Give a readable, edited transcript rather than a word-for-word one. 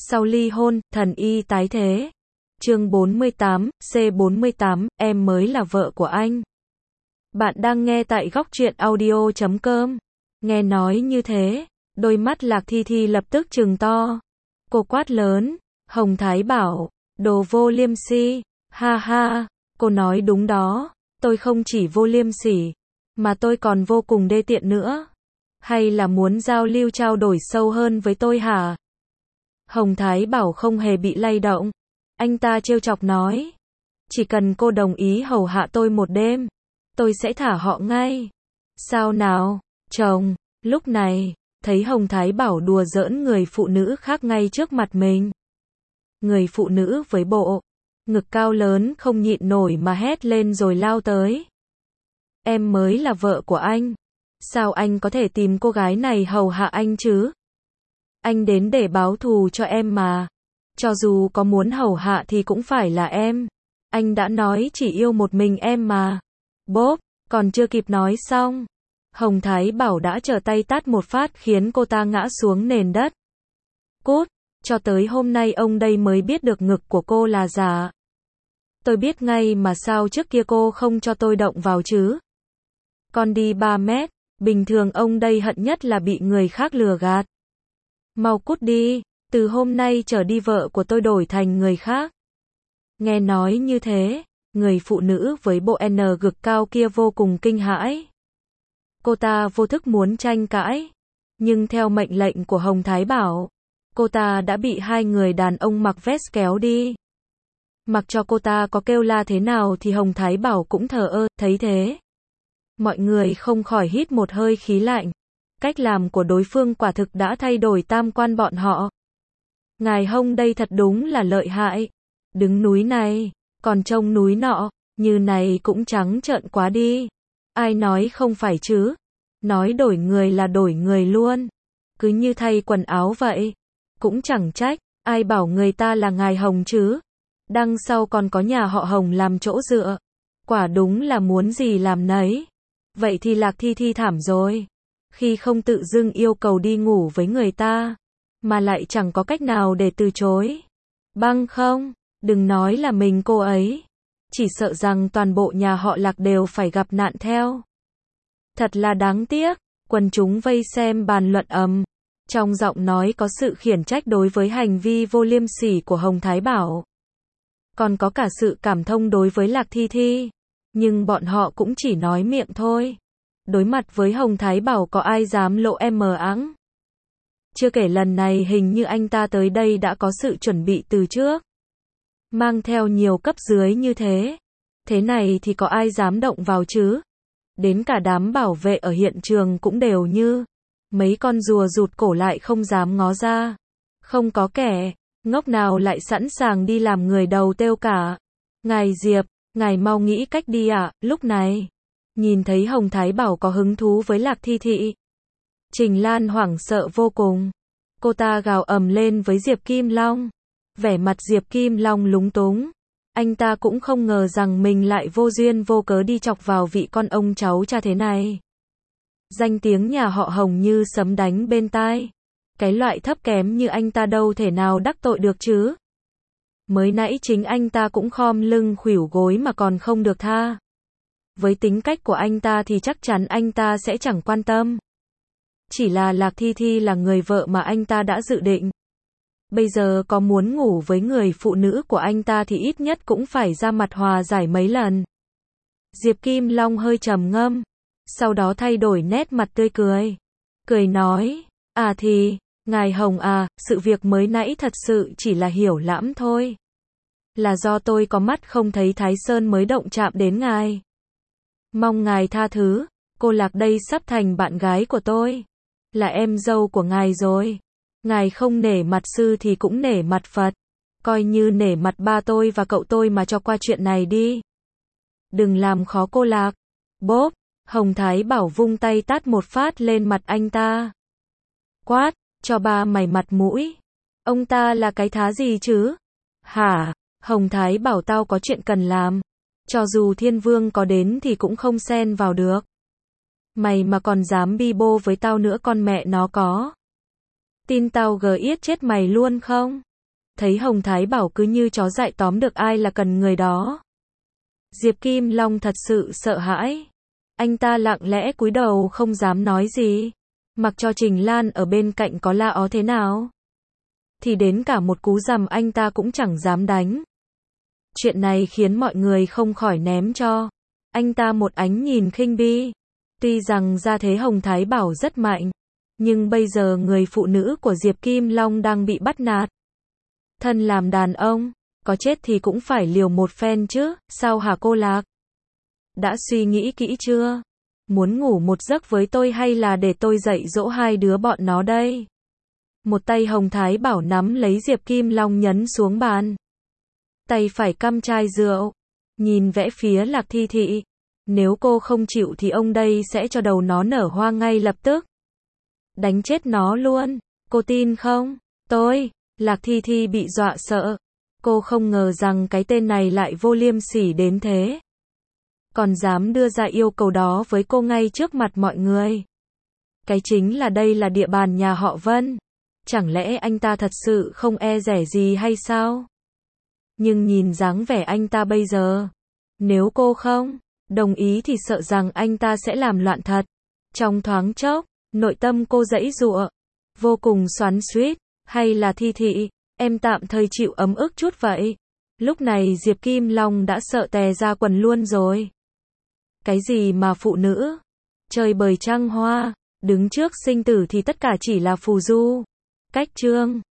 Sau ly hôn, thần y tái thế. Chương 48, C48, em mới là vợ của anh. Bạn đang nghe tại góc truyện audio.com. Nghe nói như thế, đôi mắt Lạc Thi Thi lập tức trừng to. Cô quát lớn, Hồng Thái bảo, đồ vô liêm si, ha ha, cô nói đúng đó, tôi không chỉ vô liêm sỉ, mà tôi còn vô cùng đê tiện nữa. Hay là muốn giao lưu trao đổi sâu hơn với tôi hả? Hồng Thái bảo không hề bị lay động. Anh ta trêu chọc nói, chỉ cần cô đồng ý hầu hạ tôi một đêm, tôi sẽ thả họ ngay. Sao nào, chồng? Lúc này, thấy Hồng Thái bảo đùa giỡn người phụ nữ khác ngay trước mặt mình. Người phụ nữ với bộ ngực cao lớn không nhịn nổi mà hét lên rồi lao tới. Em mới là vợ của anh. Sao anh có thể tìm cô gái này hầu hạ anh chứ? Anh đến để báo thù cho em mà. Cho dù có muốn hầu hạ thì cũng phải là em. Anh đã nói chỉ yêu một mình em mà. Bốp, còn chưa kịp nói xong, Hồng Thái bảo đã trở tay tát một phát khiến cô ta ngã xuống nền đất. Cút, cho tới hôm nay ông đây mới biết được ngực của cô là giả. Tôi biết ngay mà sao trước kia cô không cho tôi động vào chứ? Con đi 3 mét, bình thường ông đây hận nhất là bị người khác lừa gạt. Mau cút đi, từ hôm nay trở đi vợ của tôi đổi thành người khác. Nghe nói như thế, người phụ nữ với bộ N ngực cao kia vô cùng kinh hãi. Cô ta vô thức muốn tranh cãi, nhưng theo mệnh lệnh của Hồng Thái bảo, cô ta đã bị hai người đàn ông mặc vest kéo đi. Mặc cho cô ta có kêu la thế nào thì Hồng Thái bảo cũng thờ ơ, thấy thế. Mọi người không khỏi hít một hơi khí lạnh. Cách làm của đối phương quả thực đã thay đổi tam quan bọn họ. Ngài Hồng đây thật đúng là lợi hại. Đứng núi này, còn trông núi nọ, như này cũng trắng trợn quá đi. Ai nói không phải chứ? Nói đổi người là đổi người luôn. Cứ như thay quần áo vậy. Cũng chẳng trách, ai bảo người ta là ngài Hồng chứ? Đằng sau còn có nhà họ Hồng làm chỗ dựa. Quả đúng là muốn gì làm nấy. Vậy thì Lạc Thi Thi thảm rồi. Khi không tự dưng yêu cầu đi ngủ với người ta, mà lại chẳng có cách nào để từ chối. Băng không, đừng nói là mình cô ấy. Chỉ sợ rằng toàn bộ nhà họ Lạc đều phải gặp nạn theo. Thật là đáng tiếc, quần chúng vây xem bàn luận ầm. Trong giọng nói có sự khiển trách đối với hành vi vô liêm sỉ của Hồng Thái bảo. Còn có cả sự cảm thông đối với Lạc Thi Thi. Nhưng bọn họ cũng chỉ nói miệng thôi. Đối mặt với Hồng Thái bảo có ai dám lộ em mờ ẵng. Chưa kể lần này hình như anh ta tới đây đã có sự chuẩn bị từ trước. Mang theo nhiều cấp dưới như thế. Thế này thì có ai dám động vào chứ? Đến cả đám bảo vệ ở hiện trường cũng đều như mấy con rùa rụt cổ lại không dám ngó ra. Không có kẻ ngốc nào lại sẵn sàng đi làm người đầu têu cả. Ngài Diệp, ngài mau nghĩ cách đi ạ. Lúc này, nhìn thấy Hồng Thái bảo có hứng thú với Lạc Thi Thị, Trình Lan hoảng sợ vô cùng. Cô ta gào ầm lên với Diệp Kim Long. Vẻ mặt Diệp Kim Long lúng túng. Anh ta cũng không ngờ rằng mình lại vô duyên vô cớ đi chọc vào vị con ông cháu cha thế này. Danh tiếng nhà họ Hồng như sấm đánh bên tai. Cái loại thấp kém như anh ta đâu thể nào đắc tội được chứ. Mới nãy chính anh ta cũng khom lưng khuỷu gối mà còn không được tha. Với tính cách của anh ta thì chắc chắn anh ta sẽ chẳng quan tâm. Chỉ là Lạc Thi Thi là người vợ mà anh ta đã dự định. Bây giờ có muốn ngủ với người phụ nữ của anh ta thì ít nhất cũng phải ra mặt hòa giải mấy lần. Diệp Kim Long hơi trầm ngâm. Sau đó thay đổi nét mặt tươi cười. Cười nói, ngài Hồng à, sự việc mới nãy thật sự chỉ là hiểu lẫm thôi. Là do tôi có mắt không thấy Thái Sơn mới động chạm đến ngài. Mong ngài tha thứ, cô Lạc đây sắp thành bạn gái của tôi. Là em dâu của ngài rồi. Ngài không nể mặt sư thì cũng nể mặt Phật. Coi như nể mặt ba tôi và cậu tôi mà cho qua chuyện này đi. Đừng làm khó cô Lạc. Bốp, Hồng Thái bảo vung tay tát một phát lên mặt anh ta. Quát, cho ba mày mặt mũi. Ông ta là cái thá gì chứ? Hả? Hồng Thái bảo tao có chuyện cần làm. Cho dù Thiên Vương có đến thì cũng không xen vào được. Mày mà còn dám bi bô với tao nữa con mẹ nó có. Tin tao gờ yết chết mày luôn không? thấy Hồng Thái Bảo cứ như chó dại tóm được ai là cần người đó. Diệp Kim Long thật sự sợ hãi. Anh ta lặng lẽ cúi đầu không dám nói gì. Mặc cho Trình Lan ở bên cạnh có la ó thế nào. Thì đến cả một cú giằm anh ta cũng chẳng dám đánh. Chuyện này khiến mọi người không khỏi ném cho anh ta một ánh nhìn khinh bi. Tuy rằng gia thế Hồng Thái Bảo rất mạnh, nhưng bây giờ người phụ nữ của Diệp Kim Long đang bị bắt nạt. Thân làm đàn ông, có chết thì cũng phải liều một phen chứ, sao hả cô Lạc? Đã suy nghĩ kỹ chưa? Muốn ngủ một giấc với tôi hay là để tôi dạy dỗ hai đứa bọn nó đây? Một tay Hồng Thái Bảo nắm lấy Diệp Kim Long nhấn xuống bàn. Tay phải căm chai rượu, nhìn vẽ phía Lạc Thi Thị. Nếu cô không chịu thì ông đây sẽ cho đầu nó nở hoa ngay lập tức. Đánh chết nó luôn, cô tin không? Lạc Thi Thi bị dọa sợ. Cô không ngờ rằng cái tên này lại vô liêm sỉ đến thế. Còn dám đưa ra yêu cầu đó với cô ngay trước mặt mọi người. Cái chính là đây là địa bàn nhà họ Vân. Chẳng lẽ anh ta thật sự không e dè gì hay sao? Nhưng nhìn dáng vẻ anh ta bây giờ, nếu cô không đồng ý thì sợ rằng anh ta sẽ làm loạn thật. Trong thoáng chốc, nội tâm cô giãy giụa, vô cùng xoắn xuýt. Hay là Thi Thị, em tạm thời chịu ấm ức chút vậy. Lúc này Diệp Kim Long đã sợ tè ra quần luôn rồi. Cái gì mà phụ nữ? Trời bời trăng hoa, đứng trước sinh tử thì tất cả chỉ là phù du. Cách chương